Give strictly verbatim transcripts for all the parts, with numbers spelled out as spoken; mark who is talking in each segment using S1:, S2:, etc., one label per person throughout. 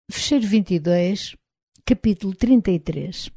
S1: Fecheiro vinte e dois, capítulo trinta e três.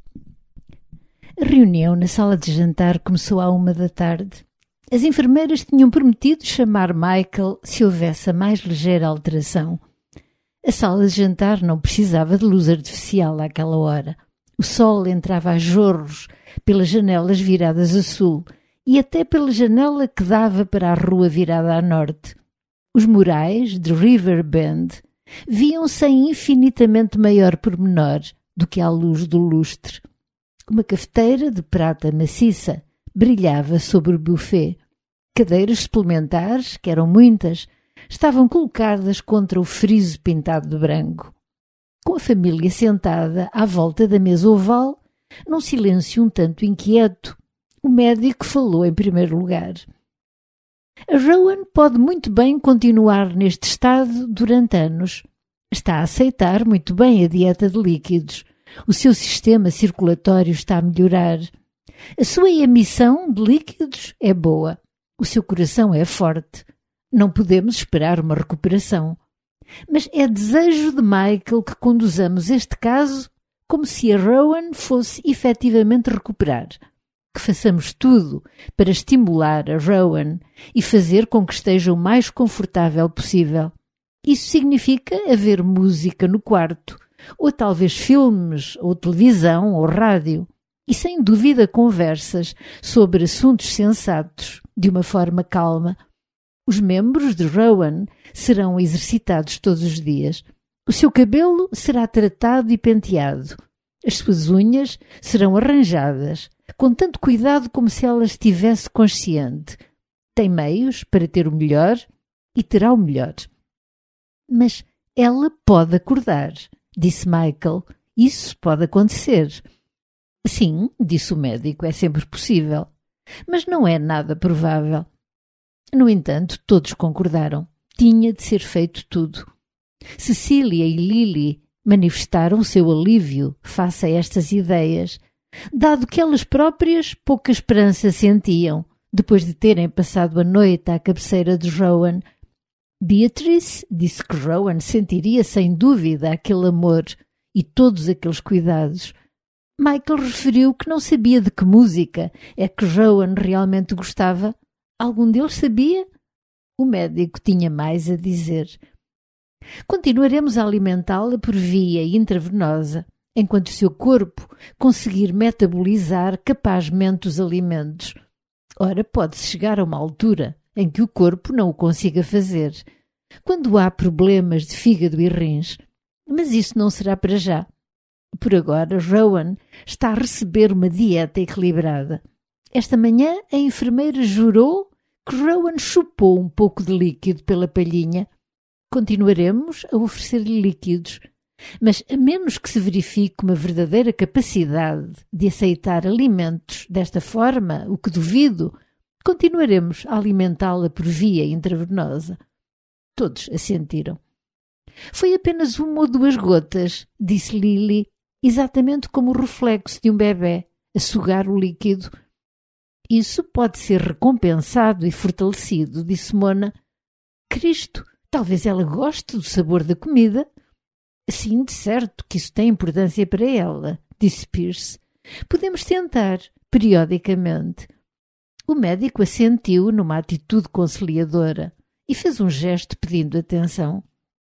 S1: A reunião na sala de jantar começou à uma da tarde. As enfermeiras tinham prometido chamar Michael se houvesse a mais ligeira alteração. A sala de jantar não precisava de luz artificial àquela hora. O sol entrava a jorros pelas janelas viradas a sul e até pela janela que dava para a rua virada a norte. Os murais de River Bend viam-se em infinitamente maior pormenor do que à luz do lustre. Uma cafeteira de prata maciça brilhava sobre o buffet. Cadeiras suplementares, que eram muitas, estavam colocadas contra o friso pintado de branco. Com a família sentada à volta da mesa oval, num silêncio um tanto inquieto, o médico falou em primeiro lugar. A Rowan pode muito bem continuar neste estado durante anos. Está a aceitar muito bem a dieta de líquidos. O seu sistema circulatório está a melhorar. A sua emissão de líquidos é boa. O seu coração é forte. Não podemos esperar uma recuperação. Mas é desejo de Michael que conduzamos este caso como se a Rowan fosse efetivamente recuperar. Que façamos tudo para estimular a Rowan e fazer com que esteja o mais confortável possível. Isso significa haver música no quarto, ou talvez filmes, ou televisão, ou rádio, e sem dúvida conversas sobre assuntos sensatos, de uma forma calma. Os membros de Rowan serão exercitados todos os dias. O seu cabelo será tratado e penteado. As suas unhas serão arranjadas, com tanto cuidado como se ela estivesse consciente. Tem meios para ter o melhor e terá o melhor. Mas ela pode acordar, disse Michael. Isso pode acontecer. Sim, disse o médico, é sempre possível. Mas não é nada provável. No entanto, todos concordaram. Tinha de ser feito tudo. Cecília e Lily manifestaram o seu alívio face a estas ideias, dado que elas próprias pouca esperança sentiam, depois de terem passado a noite à cabeceira de Rowan. Beatrice disse que Rowan sentiria sem dúvida aquele amor e todos aqueles cuidados. Michael referiu que não sabia de que música é que Rowan realmente gostava. Algum deles sabia? O médico tinha mais a dizer. Continuaremos a alimentá-la por via intravenosa, enquanto o seu corpo conseguir metabolizar capazmente os alimentos. Ora, pode-se chegar a uma altura em que o corpo não o consiga fazer, quando há problemas de fígado e rins. Mas isso não será para já. Por agora, Rowan está a receber uma dieta equilibrada. Esta manhã, a enfermeira jurou que Rowan chupou um pouco de líquido pela palhinha. Continuaremos a oferecer-lhe líquidos, mas a menos que se verifique uma verdadeira capacidade de aceitar alimentos desta forma, o que duvido, continuaremos a alimentá-la por via intravenosa. Todos assentiram. Foi apenas uma ou duas gotas, disse Lily, exatamente como o reflexo de um bebê a sugar o líquido. Isso pode ser recompensado e fortalecido, disse Mona. Cristo, talvez ela goste do sabor da comida. Sim, de certo que isso tem importância para ela, disse Pierce. Podemos tentar, periodicamente. O médico assentiu numa atitude conciliadora e fez um gesto pedindo atenção.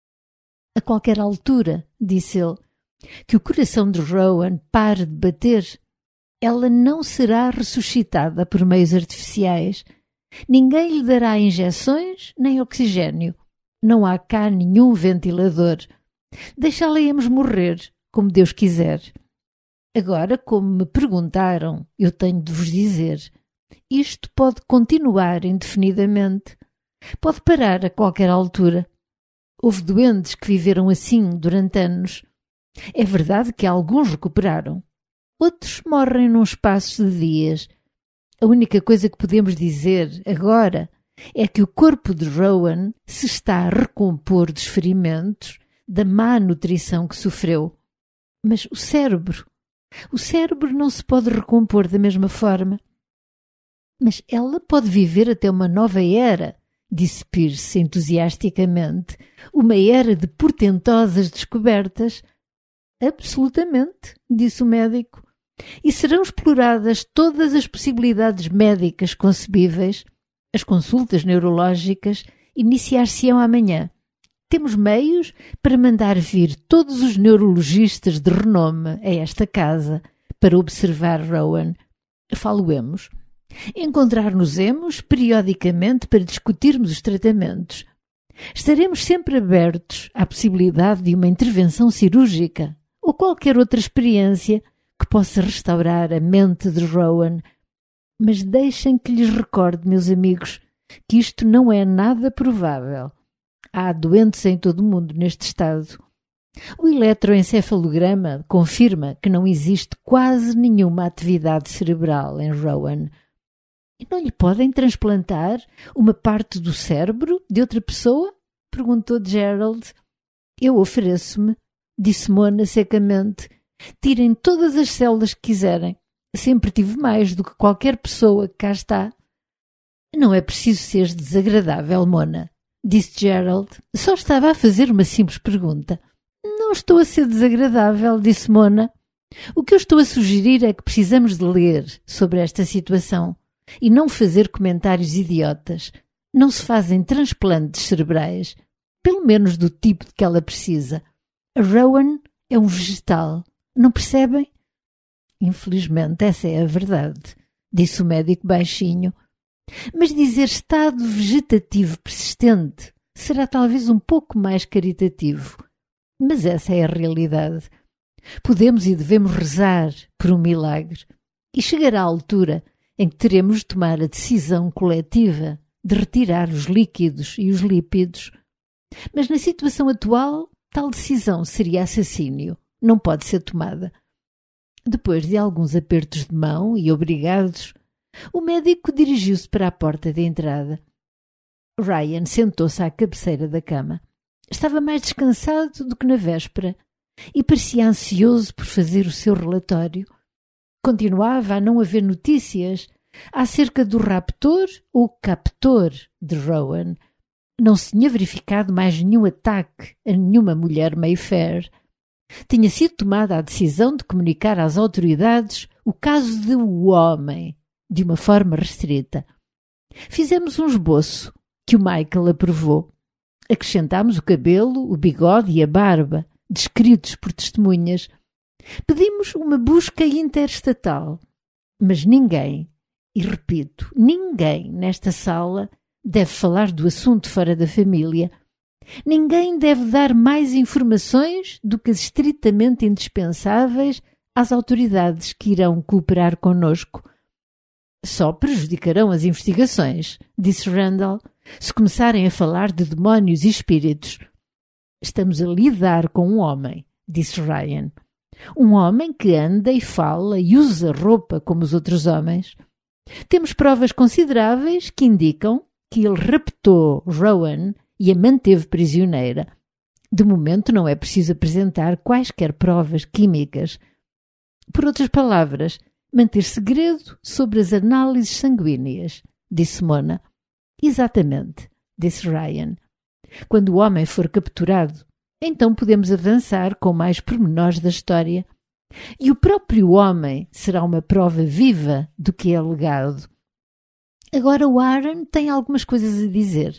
S1: A qualquer altura, disse ele, que o coração de Rowan pare de bater, ela não será ressuscitada por meios artificiais. Ninguém lhe dará injeções nem oxigênio. Não há cá nenhum ventilador. Deixá-la-emos morrer, como Deus quiser. Agora, como me perguntaram, eu tenho de vos dizer, isto pode continuar indefinidamente. Pode parar a qualquer altura. Houve doentes que viveram assim durante anos. É verdade que alguns recuperaram. Outros morrem num espaço de dias. A única coisa que podemos dizer agora é que o corpo de Rowan se está a recompor dos ferimentos, da má nutrição que sofreu. Mas o cérebro, o cérebro não se pode recompor da mesma forma. Mas ela pode viver até uma nova era, disse Pierce entusiasticamente. Uma era de portentosas descobertas. Absolutamente, disse o médico. E serão exploradas todas as possibilidades médicas concebíveis. As consultas neurológicas iniciar-se-ão amanhã. Temos meios para mandar vir todos os neurologistas de renome a esta casa para observar Rowan. Falo-emos. Encontrar-nos-emos periodicamente para discutirmos os tratamentos. Estaremos sempre abertos à possibilidade de uma intervenção cirúrgica ou qualquer outra experiência que possa restaurar a mente de Rowan. Mas deixem que lhes recorde, meus amigos, que isto não é nada provável. Há doentes em todo o mundo neste estado. O eletroencefalograma confirma que não existe quase nenhuma atividade cerebral em Rowan. E não lhe podem transplantar uma parte do cérebro de outra pessoa? Perguntou Gerald. Eu ofereço-me, disse Mona secamente. Tirem todas as células que quiserem. Sempre tive mais do que qualquer pessoa que cá está. Não é preciso ser desagradável, Mona, disse Gerald. Só estava a fazer uma simples pergunta. Não estou a ser desagradável, disse Mona. O que eu estou a sugerir é que precisamos de ler sobre esta situação e não fazer comentários idiotas. Não se fazem transplantes cerebrais, pelo menos do tipo de que ela precisa. A Rowan é um vegetal, não percebem? Infelizmente, essa é a verdade, disse o médico baixinho. Mas dizer estado vegetativo persistente será talvez um pouco mais caritativo. Mas essa é a realidade. Podemos e devemos rezar por um milagre. E chegará a altura em que teremos de tomar a decisão coletiva de retirar os líquidos e os lípidos. Mas na situação atual, tal decisão seria assassínio. Não pode ser tomada. Depois de alguns apertos de mão e obrigados, o médico dirigiu-se para a porta de entrada. Ryan sentou-se à cabeceira da cama. Estava mais descansado do que na véspera e parecia ansioso por fazer o seu relatório. Continuava a não haver notícias acerca do raptor ou captor de Rowan. Não se tinha verificado mais nenhum ataque a nenhuma mulher Mayfair. Tinha sido tomada a decisão de comunicar às autoridades o caso de o homem, de uma forma restrita. Fizemos um esboço que o Michael aprovou. Acrescentámos o cabelo, o bigode e a barba, descritos por testemunhas. Pedimos uma busca interestatal. Mas ninguém, e repito, ninguém nesta sala deve falar do assunto fora da família. Ninguém deve dar mais informações do que as estritamente indispensáveis às autoridades que irão cooperar connosco. Só prejudicarão as investigações, disse Randall, se começarem a falar de demónios e espíritos. Estamos a lidar com um homem, disse Ryan. Um homem que anda e fala e usa roupa como os outros homens. Temos provas consideráveis que indicam que ele raptou Rowan e a manteve prisioneira. De momento não é preciso apresentar quaisquer provas químicas. Por outras palavras, manter segredo sobre as análises sanguíneas, disse Mona. Exatamente, disse Ryan. Quando o homem for capturado, então podemos avançar com mais pormenores da história. E o próprio homem será uma prova viva do que é alegado. Agora o Aaron tem algumas coisas a dizer.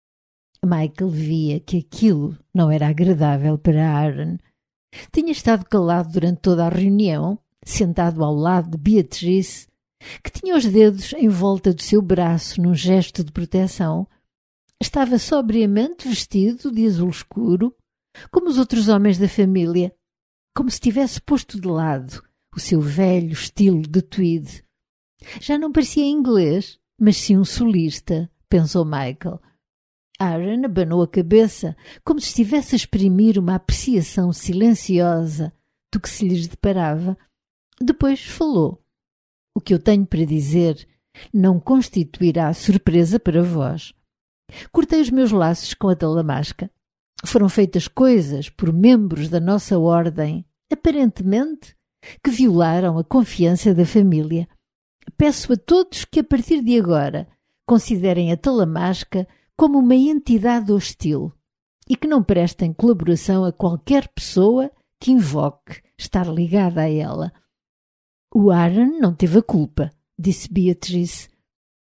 S1: Michael via que aquilo não era agradável para Aaron. Tinha estado calado durante toda a reunião, sentado ao lado de Beatrice, que tinha os dedos em volta do seu braço num gesto de proteção. Estava sobriamente vestido de azul escuro, como os outros homens da família, como se tivesse posto de lado o seu velho estilo de tweed. Já não parecia inglês, mas sim um solista, pensou Michael. Aaron abanou a cabeça, como se estivesse a exprimir uma apreciação silenciosa do que se lhes deparava. Depois falou. O que eu tenho para dizer não constituirá surpresa para vós. Cortei os meus laços com a talamasca. Foram feitas coisas por membros da nossa ordem, aparentemente, que violaram a confiança da família. Peço a todos que, a partir de agora, considerem a talamasca como uma entidade hostil e que não prestem colaboração a qualquer pessoa que invoque estar ligada a ela. O Aaron não teve a culpa, disse Beatrice.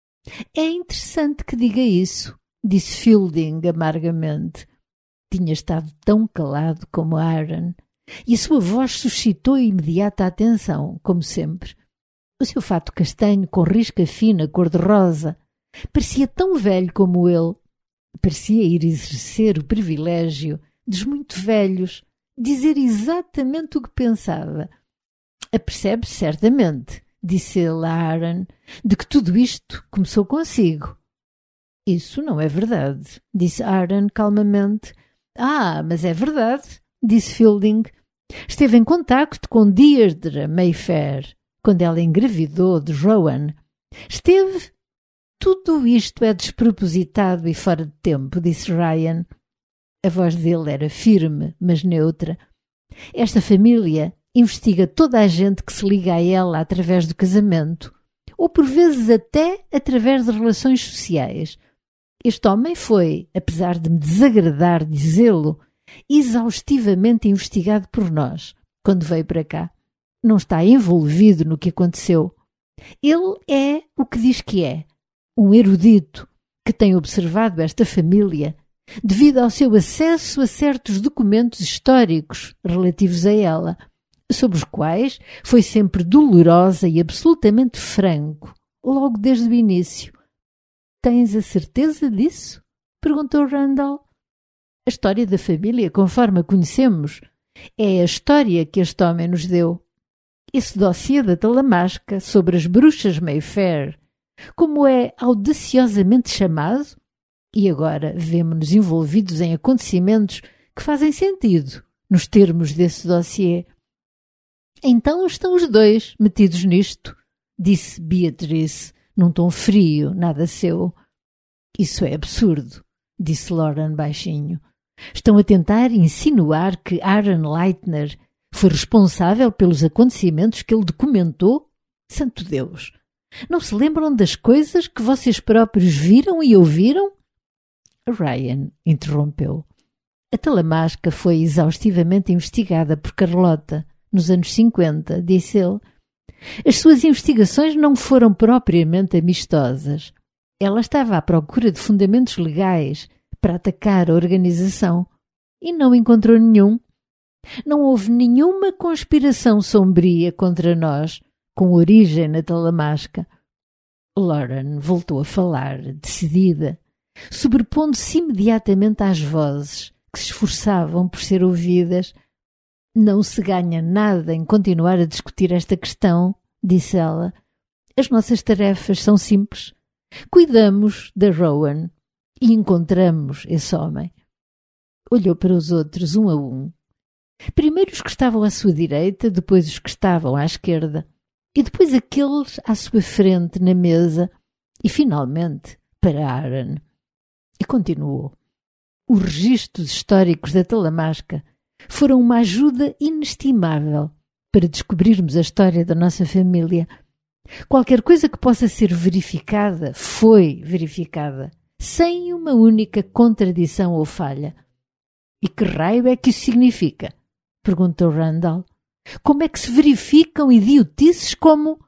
S1: É interessante que diga isso, disse Fielding amargamente. Tinha estado tão calado como Aaron, e a sua voz suscitou imediata atenção, como sempre. O seu fato castanho com risca fina cor-de-rosa parecia tão velho como ele. Parecia ir exercer o privilégio dos muito velhos, dizer exatamente o que pensava. Apercebe-se certamente, disse ele a Aaron, de que tudo isto começou consigo. Isso não é verdade, disse Aaron calmamente. Ah, mas é verdade, disse Fielding. Esteve em contacto com Deirdre Mayfair quando ela engravidou de Rowan. Esteve... Tudo isto é despropositado e fora de tempo, disse Ryan. A voz dele era firme, mas neutra. Esta família investiga toda a gente que se liga a ela através do casamento, ou por vezes até através de relações sociais. Este homem foi, apesar de me desagradar dizê-lo, exaustivamente investigado por nós, quando veio para cá. Não está envolvido no que aconteceu. Ele é o que diz que é, um erudito que tem observado esta família devido ao seu acesso a certos documentos históricos relativos a ela, sobre os quais foi sempre dolorosa e absolutamente franco, logo desde o início. Tens a certeza disso? Perguntou Randall. A história da família, conforme a conhecemos, é a história que este homem nos deu. Esse dossiê da Talamasca sobre as bruxas Mayfair, como é audaciosamente chamado, e agora vemo-nos envolvidos em acontecimentos que fazem sentido nos termos desse dossiê. Então estão os dois metidos nisto, disse Beatrice, num tom frio, nada seu. Isso é absurdo, disse Lauren baixinho. Estão a tentar insinuar que Aaron Leitner foi responsável pelos acontecimentos que ele documentou? Santo Deus! Não se lembram das coisas que vocês próprios viram e ouviram? Ryan interrompeu. A Talamasca foi exaustivamente investigada por Carlota nos anos cinquenta, disse ele. As suas investigações não foram propriamente amistosas. Ela estava à procura de fundamentos legais para atacar a organização e não encontrou nenhum. Não houve nenhuma conspiração sombria contra nós, com origem na Talamasca. Lauren voltou a falar, decidida, sobrepondo-se imediatamente às vozes que se esforçavam por ser ouvidas. Não se ganha nada em continuar a discutir esta questão, disse ela. As nossas tarefas são simples. Cuidamos da Rowan e encontramos esse homem. Olhou para os outros um a um. Primeiro os que estavam à sua direita, depois os que estavam à esquerda, e depois aqueles à sua frente na mesa, e finalmente para Aaron. E continuou. Os registros históricos da Talamasca foram uma ajuda inestimável para descobrirmos a história da nossa família. Qualquer coisa que possa ser verificada foi verificada, sem uma única contradição ou falha. E que raio é que isso significa? Perguntou Randall. Como é que se verificam idiotices como...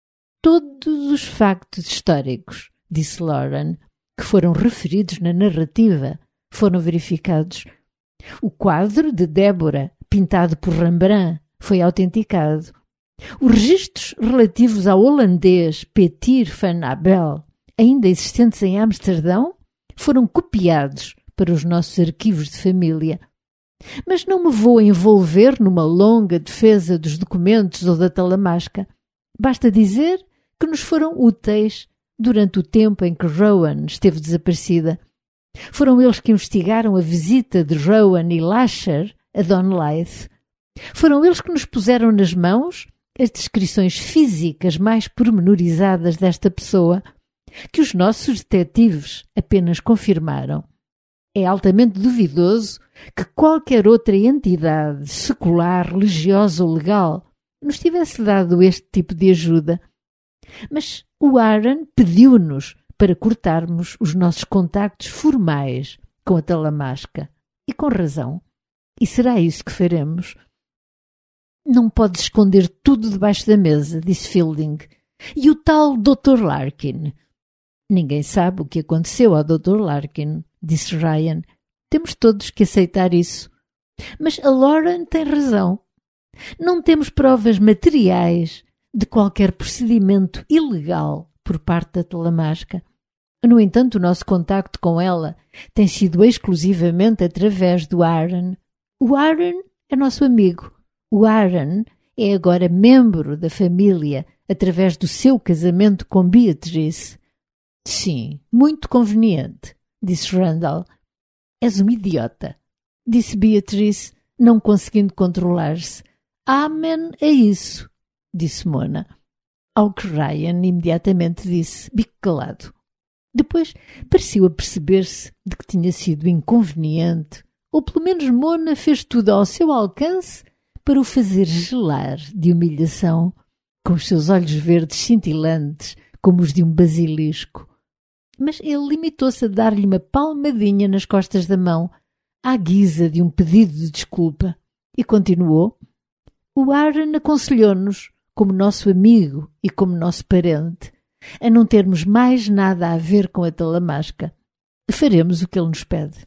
S1: Todos os factos históricos, disse Lauren, que foram referidos na narrativa, foram verificados. O quadro de Débora, pintado por Rembrandt, foi autenticado. Os registros relativos ao holandês Petir van Abel, ainda existentes em Amsterdão, foram copiados para os nossos arquivos de família. Mas não me vou envolver numa longa defesa dos documentos ou da Talamasca. Basta dizer que nos foram úteis durante o tempo em que Rowan esteve desaparecida. Foram eles que investigaram a visita de Rowan e Lasher a Don Leith. Foram eles que nos puseram nas mãos as descrições físicas mais pormenorizadas desta pessoa, que os nossos detetives apenas confirmaram. É altamente duvidoso que qualquer outra entidade secular, religiosa ou legal nos tivesse dado este tipo de ajuda. Mas o Aaron pediu-nos para cortarmos os nossos contactos formais com a Talamasca. E com razão. E será isso que faremos? Não podes esconder tudo debaixo da mesa, disse Fielding. E o tal doutor Larkin? Ninguém sabe o que aconteceu ao doutor Larkin, disse Ryan. Temos todos que aceitar isso. Mas a Lauren tem razão. Não temos provas materiais de qualquer procedimento ilegal por parte da Talamasca. No entanto, o nosso contacto com ela tem sido exclusivamente através do Aaron. O Aaron é nosso amigo. O Aaron é agora membro da família através do seu casamento com Beatrice. Sim, muito conveniente, disse Randall. És um idiota, disse Beatrice, não conseguindo controlar-se. Amém a isso, disse Mona. Ao que Ryan imediatamente disse, bico calado. Depois pareceu aperceber-se de que tinha sido inconveniente, ou pelo menos Mona fez tudo ao seu alcance para o fazer gelar de humilhação, com os seus olhos verdes cintilantes como os de um basilisco. Mas ele limitou-se a dar-lhe uma palmadinha nas costas da mão, à guisa de um pedido de desculpa, e continuou. O Aaron aconselhou-nos, como nosso amigo e como nosso parente, a não termos mais nada a ver com a Talamasca. Faremos o que ele nos pede.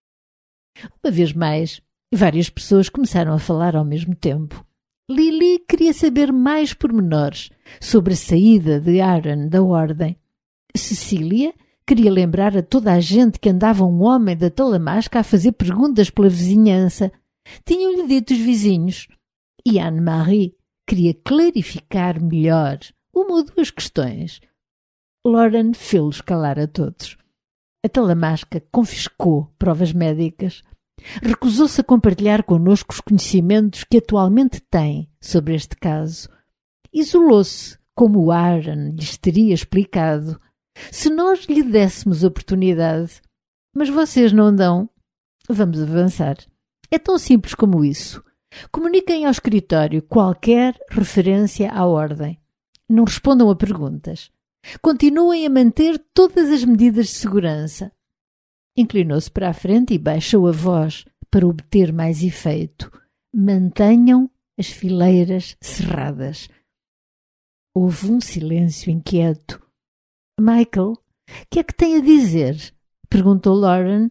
S1: Uma vez mais, várias pessoas começaram a falar ao mesmo tempo. Lily queria saber mais pormenores sobre a saída de Aaron da ordem. Cecília queria lembrar a toda a gente que andava um homem da Talamasca a fazer perguntas pela vizinhança. Tinham-lhe dito os vizinhos. E Anne-Marie queria clarificar melhor uma ou duas questões. Lauren fê-los calar a todos. A Talamasca confiscou provas médicas. Recusou-se a compartilhar connosco os conhecimentos que atualmente tem sobre este caso. Isolou-se, como o Aaron lhes teria explicado. Se nós lhe dessemos oportunidade, mas vocês não dão, vamos avançar. É tão simples como isso. Comuniquem ao escritório qualquer referência à ordem. Não respondam a perguntas. Continuem a manter todas as medidas de segurança. Inclinou-se para a frente e baixou a voz para obter mais efeito. Mantenham as fileiras cerradas. Houve um silêncio inquieto. Michael, que é que tem a dizer? Perguntou Lauren.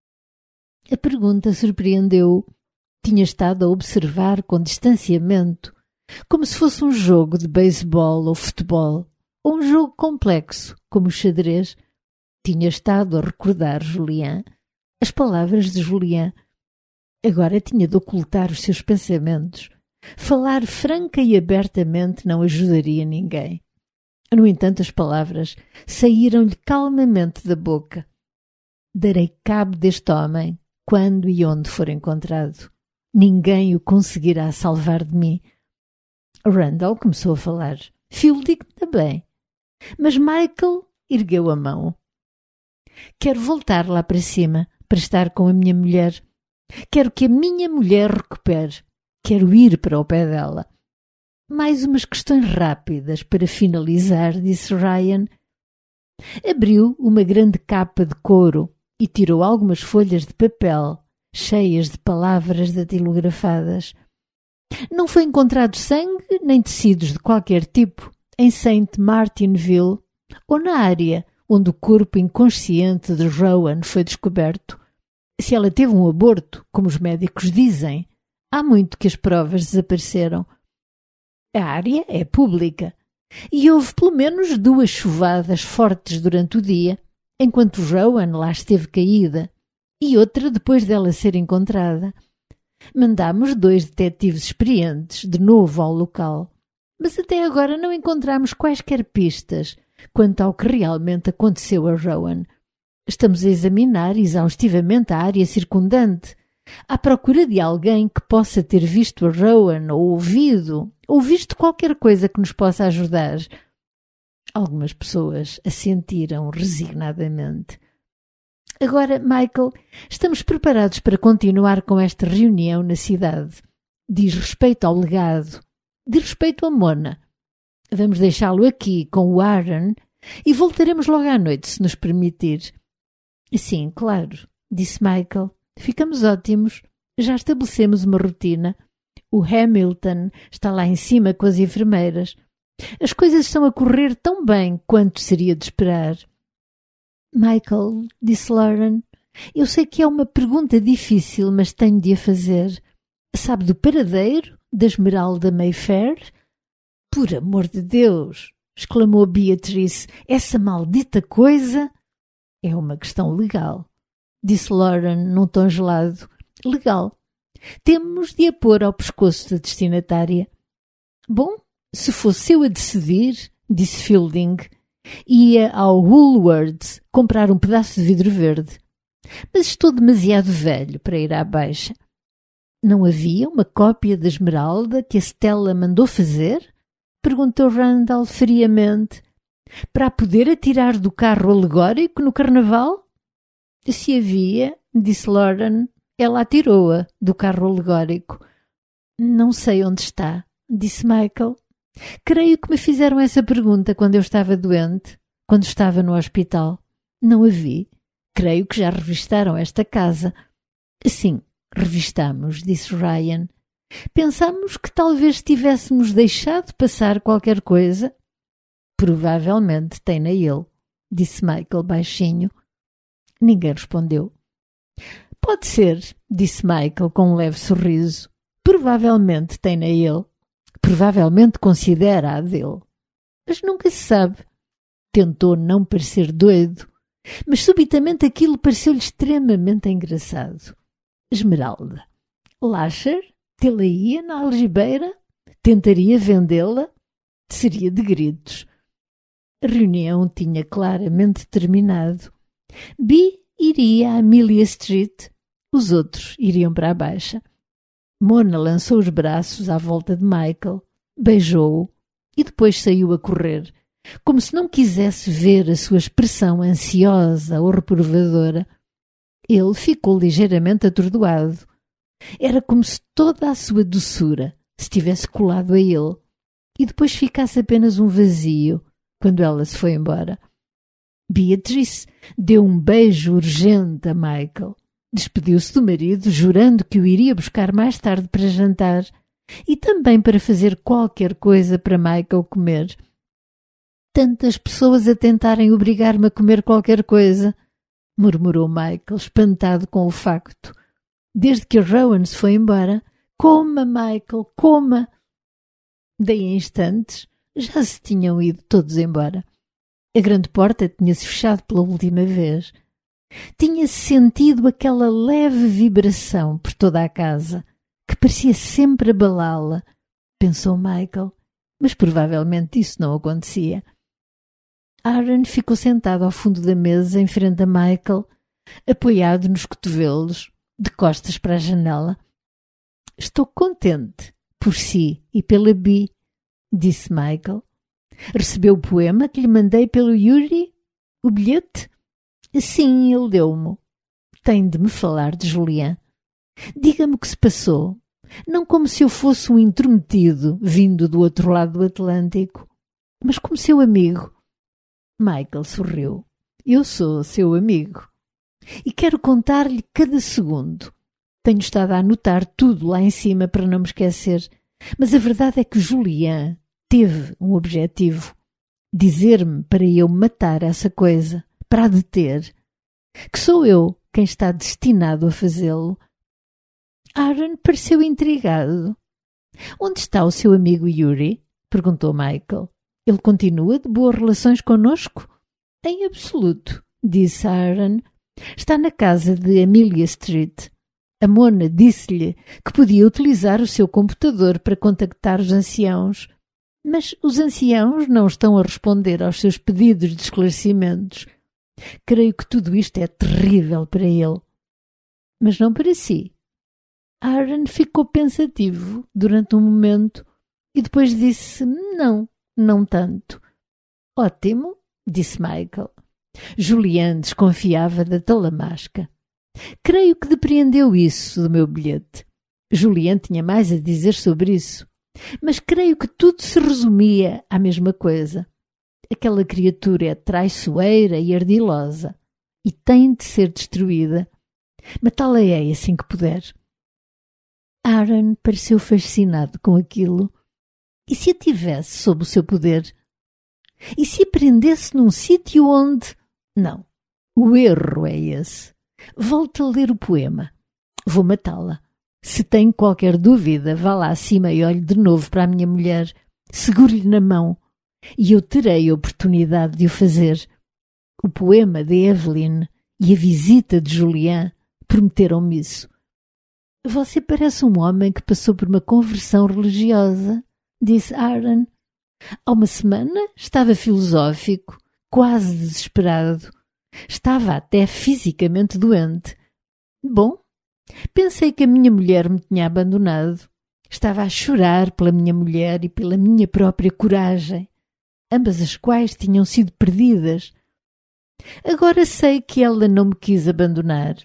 S1: A pergunta surpreendeu-o. Tinha estado a observar com distanciamento, como se fosse um jogo de beisebol ou futebol, ou um jogo complexo, como o xadrez. Tinha estado a recordar Julian, as palavras de Julian. Agora tinha de ocultar os seus pensamentos. Falar franca e abertamente não ajudaria ninguém. No entanto, as palavras saíram-lhe calmamente da boca. Darei cabo deste homem quando e onde for encontrado. Ninguém o conseguirá salvar de mim. Randall começou a falar. Fielding também. Mas Michael ergueu a mão. Quero voltar lá para cima para estar com a minha mulher. Quero que a minha mulher recupere. Quero ir para o pé dela. Mais umas questões rápidas para finalizar, disse Ryan. Abriu uma grande capa de couro e tirou algumas folhas de papel cheias de palavras datilografadas. Não foi encontrado sangue nem tecidos de qualquer tipo em Saint Martinville ou na área onde o corpo inconsciente de Rowan foi descoberto. Se ela teve um aborto, como os médicos dizem, há muito que as provas desapareceram. A área é pública e houve pelo menos duas chuvadas fortes durante o dia, enquanto Rowan lá esteve caída, e outra depois dela ser encontrada. Mandámos dois detetives experientes de novo ao local, mas até agora não encontramos quaisquer pistas quanto ao que realmente aconteceu a Rowan. Estamos a examinar exaustivamente a área circundante, à procura de alguém que possa ter visto a Rowan ou ouvido, ou visto qualquer coisa que nos possa ajudar. Algumas pessoas assentiram resignadamente. Agora, Michael, estamos preparados para continuar com esta reunião na cidade. Diz respeito ao legado, diz respeito a Mona. Vamos deixá-lo aqui com o Aaron E voltaremos logo à noite, se nos permitir. Sim, claro, disse Michael. Ficamos ótimos. Já estabelecemos uma rotina. O Hamilton está lá em cima com as enfermeiras. As coisas estão a correr tão bem quanto seria de esperar. Michael, disse Lauren, eu sei que é uma pergunta difícil, mas tenho de a fazer. Sabe do paradeiro da Esmeralda Mayfair? Por amor de Deus! Exclamou Beatrice. Essa maldita coisa é uma questão legal, disse Lauren num tom gelado. Legal. Temos de a pôr ao pescoço da destinatária. Bom, se fosse eu a decidir, disse Fielding, ia ao Woolworths comprar um pedaço de vidro verde. Mas estou demasiado velho para ir à baixa. Não havia uma cópia da Esmeralda que a Stella mandou fazer? Perguntou Randall friamente. Para a poder atirar do carro alegórico no carnaval? Se havia, disse Lauren, ela atirou-a do carro alegórico. Não sei onde está, disse Michael. Creio que me fizeram essa pergunta quando eu estava doente, quando estava no hospital. Não a vi. Creio que já revistaram esta casa. Sim, revistamos, disse Ryan. Pensamos que talvez tivéssemos deixado passar qualquer coisa. Provavelmente tem-na ele, disse Michael baixinho. Ninguém respondeu. Pode ser, disse Michael com um leve sorriso. Provavelmente tem-na ele. Provavelmente considera a dele. Mas nunca se sabe. Tentou não parecer doido, mas subitamente aquilo pareceu-lhe extremamente engraçado. Esmeralda. Lasher? Tê-la-ia na algibeira? Tentaria vendê-la? Seria de gritos. A reunião tinha claramente terminado. Bee iria a Amelia Street. Os outros iriam para a baixa. Mona lançou os braços à volta de Michael, beijou-o e depois saiu a correr, como se não quisesse ver a sua expressão ansiosa ou reprovadora. Ele ficou ligeiramente atordoado. Era como se toda a sua doçura se tivesse colado a ele e depois ficasse apenas um vazio quando ela se foi embora. Beatrice deu um beijo urgente a Michael. Despediu-se do marido, jurando que o iria buscar mais tarde para jantar e também para fazer qualquer coisa para Michael comer. Tantas pessoas a tentarem obrigar-me a comer qualquer coisa, murmurou Michael, espantado com o facto. Desde que Rowan se foi embora, coma, Michael, coma. Daí a instantes, já se tinham ido todos embora. A grande porta tinha-se fechado pela última vez. Tinha-se sentido aquela leve vibração por toda a casa, que parecia sempre abalá-la, pensou Michael, mas provavelmente isso não acontecia. Aaron ficou sentado ao fundo da mesa, em frente a Michael, apoiado nos cotovelos, de costas para a janela. Estou contente por si e pela Bee, disse Michael. Recebeu o poema que lhe mandei pelo Yuri? O bilhete? Sim, ele deu-me. Tem de me falar de Julian. Diga-me o que se passou. Não como se eu fosse um intrometido vindo do outro lado do Atlântico, mas como seu amigo. Michael sorriu. Eu sou seu amigo. E quero contar-lhe cada segundo. Tenho estado a anotar tudo lá em cima para não me esquecer. Mas a verdade é que Julian teve um objetivo. Dizer-me para eu matar essa coisa, para a deter. Que sou eu quem está destinado a fazê-lo. Aaron pareceu intrigado. Onde está o seu amigo Yuri? Perguntou Michael. Ele continua de boas relações conosco? Em absoluto, disse Aaron. Está na casa de Amelia Street. A Mona disse-lhe que podia utilizar o seu computador para contactar os anciãos. Mas os anciãos não estão a responder aos seus pedidos de esclarecimentos. Creio que tudo isto é terrível para ele. Mas não para si. Aaron ficou pensativo durante um momento e depois disse não, não tanto. Ótimo, disse Michael. Julian desconfiava da talamasca. Creio que depreendeu isso do meu bilhete. Julian tinha mais a dizer sobre isso, mas creio que tudo se resumia à mesma coisa. Aquela criatura é traiçoeira e ardilosa e tem de ser destruída. Matá-la-ei assim que puder. Aaron pareceu fascinado com aquilo. E se a tivesse sob o seu poder? E se a prendesse num sítio onde... Não, o erro é esse. Volte a ler o poema. Vou matá-la. Se tem qualquer dúvida, vá lá acima e olhe de novo para a minha mulher. Segure-lhe na mão. E eu terei a oportunidade de o fazer. O poema de Evelyn e a visita de Julian prometeram-me isso. Você parece um homem que passou por uma conversão religiosa, disse Aaron. Há uma semana estava filosófico, quase desesperado. Estava até fisicamente doente. Bom, pensei que a minha mulher me tinha abandonado. Estava a chorar pela minha mulher e pela minha própria coragem, ambas as quais tinham sido perdidas. Agora sei que ela não me quis abandonar.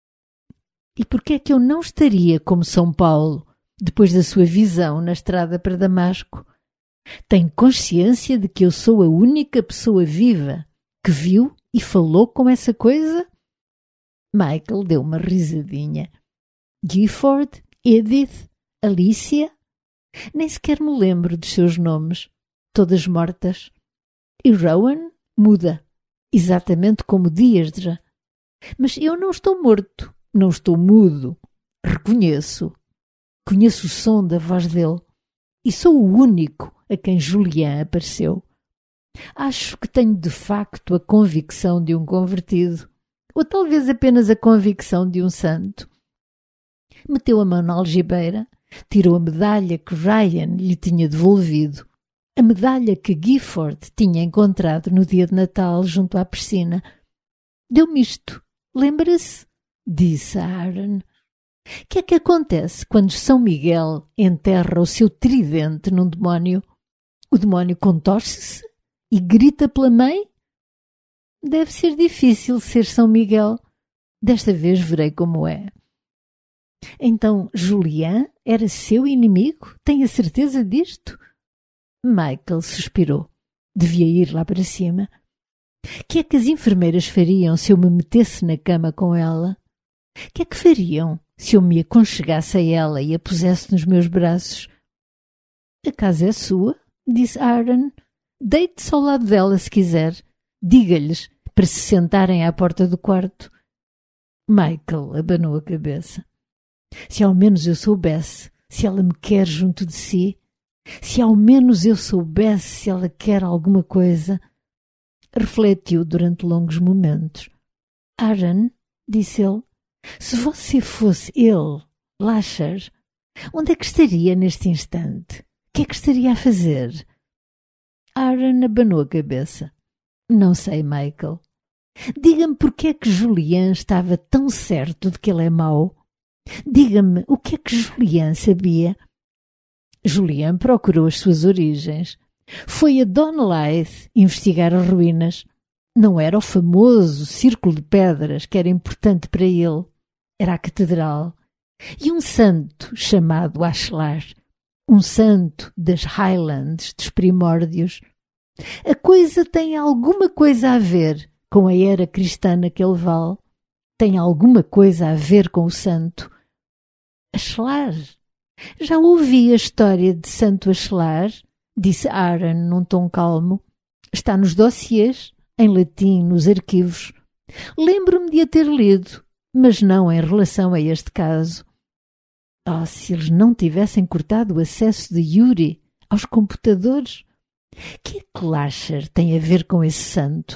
S1: E por que é que eu não estaria como São Paulo, depois da sua visão na estrada para Damasco? Tenho consciência de que eu sou a única pessoa viva que viu e falou com essa coisa? Michael deu uma risadinha. Gifford, Edith, Alicia? Nem sequer me lembro dos seus nomes, todas mortas. E Rowan muda, exatamente como Deirdre. Mas eu não estou morto. Não estou mudo. Reconheço. Conheço o som da voz dele. E sou o único a quem Julian apareceu. Acho que tenho de facto a convicção de um convertido. Ou talvez apenas a convicção de um santo. Meteu a mão na algibeira, tirou a medalha que Ryan lhe tinha devolvido. A medalha que Gifford tinha encontrado no dia de Natal junto à piscina. Deu-me isto. Lembra-se? Disse a Aaron. O que é que acontece quando São Miguel enterra o seu tridente num demónio? O demónio contorce-se e grita pela mãe? Deve ser difícil ser São Miguel. Desta vez verei como é. Então Julian era seu inimigo? Tem a certeza disto? Michael suspirou. Devia ir lá para cima. O que é que as enfermeiras fariam se eu me metesse na cama com ela? O que é que fariam se eu me aconchegasse a ela e a pusesse nos meus braços? A casa é sua, disse Aaron. Deite-se ao lado dela se quiser. Diga-lhes para se sentarem à porta do quarto. Michael abanou a cabeça. Se ao menos eu soubesse se ela me quer junto de si, se ao menos eu soubesse se ela quer alguma coisa. Refletiu durante longos momentos. Aaron, disse ele, se você fosse ele, Lasher, onde é que estaria neste instante? O que é que estaria a fazer? Aaron abanou a cabeça. Não sei, Michael. Diga-me porque é que Julian estava tão certo de que ele é mau. Diga-me o que é que Julian sabia. Julian procurou as suas origens. Foi a Donelythe investigar as ruínas. Não era o famoso círculo de pedras que era importante para ele. Era a catedral. E um santo chamado Ashlar. Um santo das Highlands, dos primórdios. A coisa tem alguma coisa a ver com a era cristã naquele vale. Tem alguma coisa a ver com o santo. Ashlar? Já ouvi a história de Santo Ashlar? Disse Aaron num tom calmo. Está nos dossiês, em latim, nos arquivos. Lembro-me de a ter lido, mas não em relação a este caso. Oh, se eles não tivessem cortado o acesso de Yuri aos computadores! Que é que Lasher tem a ver com esse santo?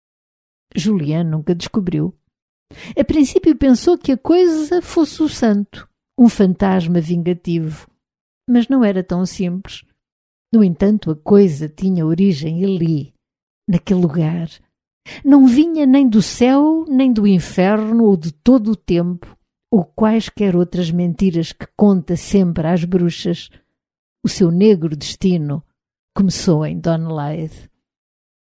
S1: Julian nunca descobriu. A princípio pensou que a coisa fosse o santo, um fantasma vingativo. Mas não era tão simples. No entanto, a coisa tinha origem ali, naquele lugar. Não vinha nem do céu, nem do inferno, ou de todo o tempo, ou quaisquer outras mentiras que conta sempre às bruxas. O seu negro destino começou em Donelythe.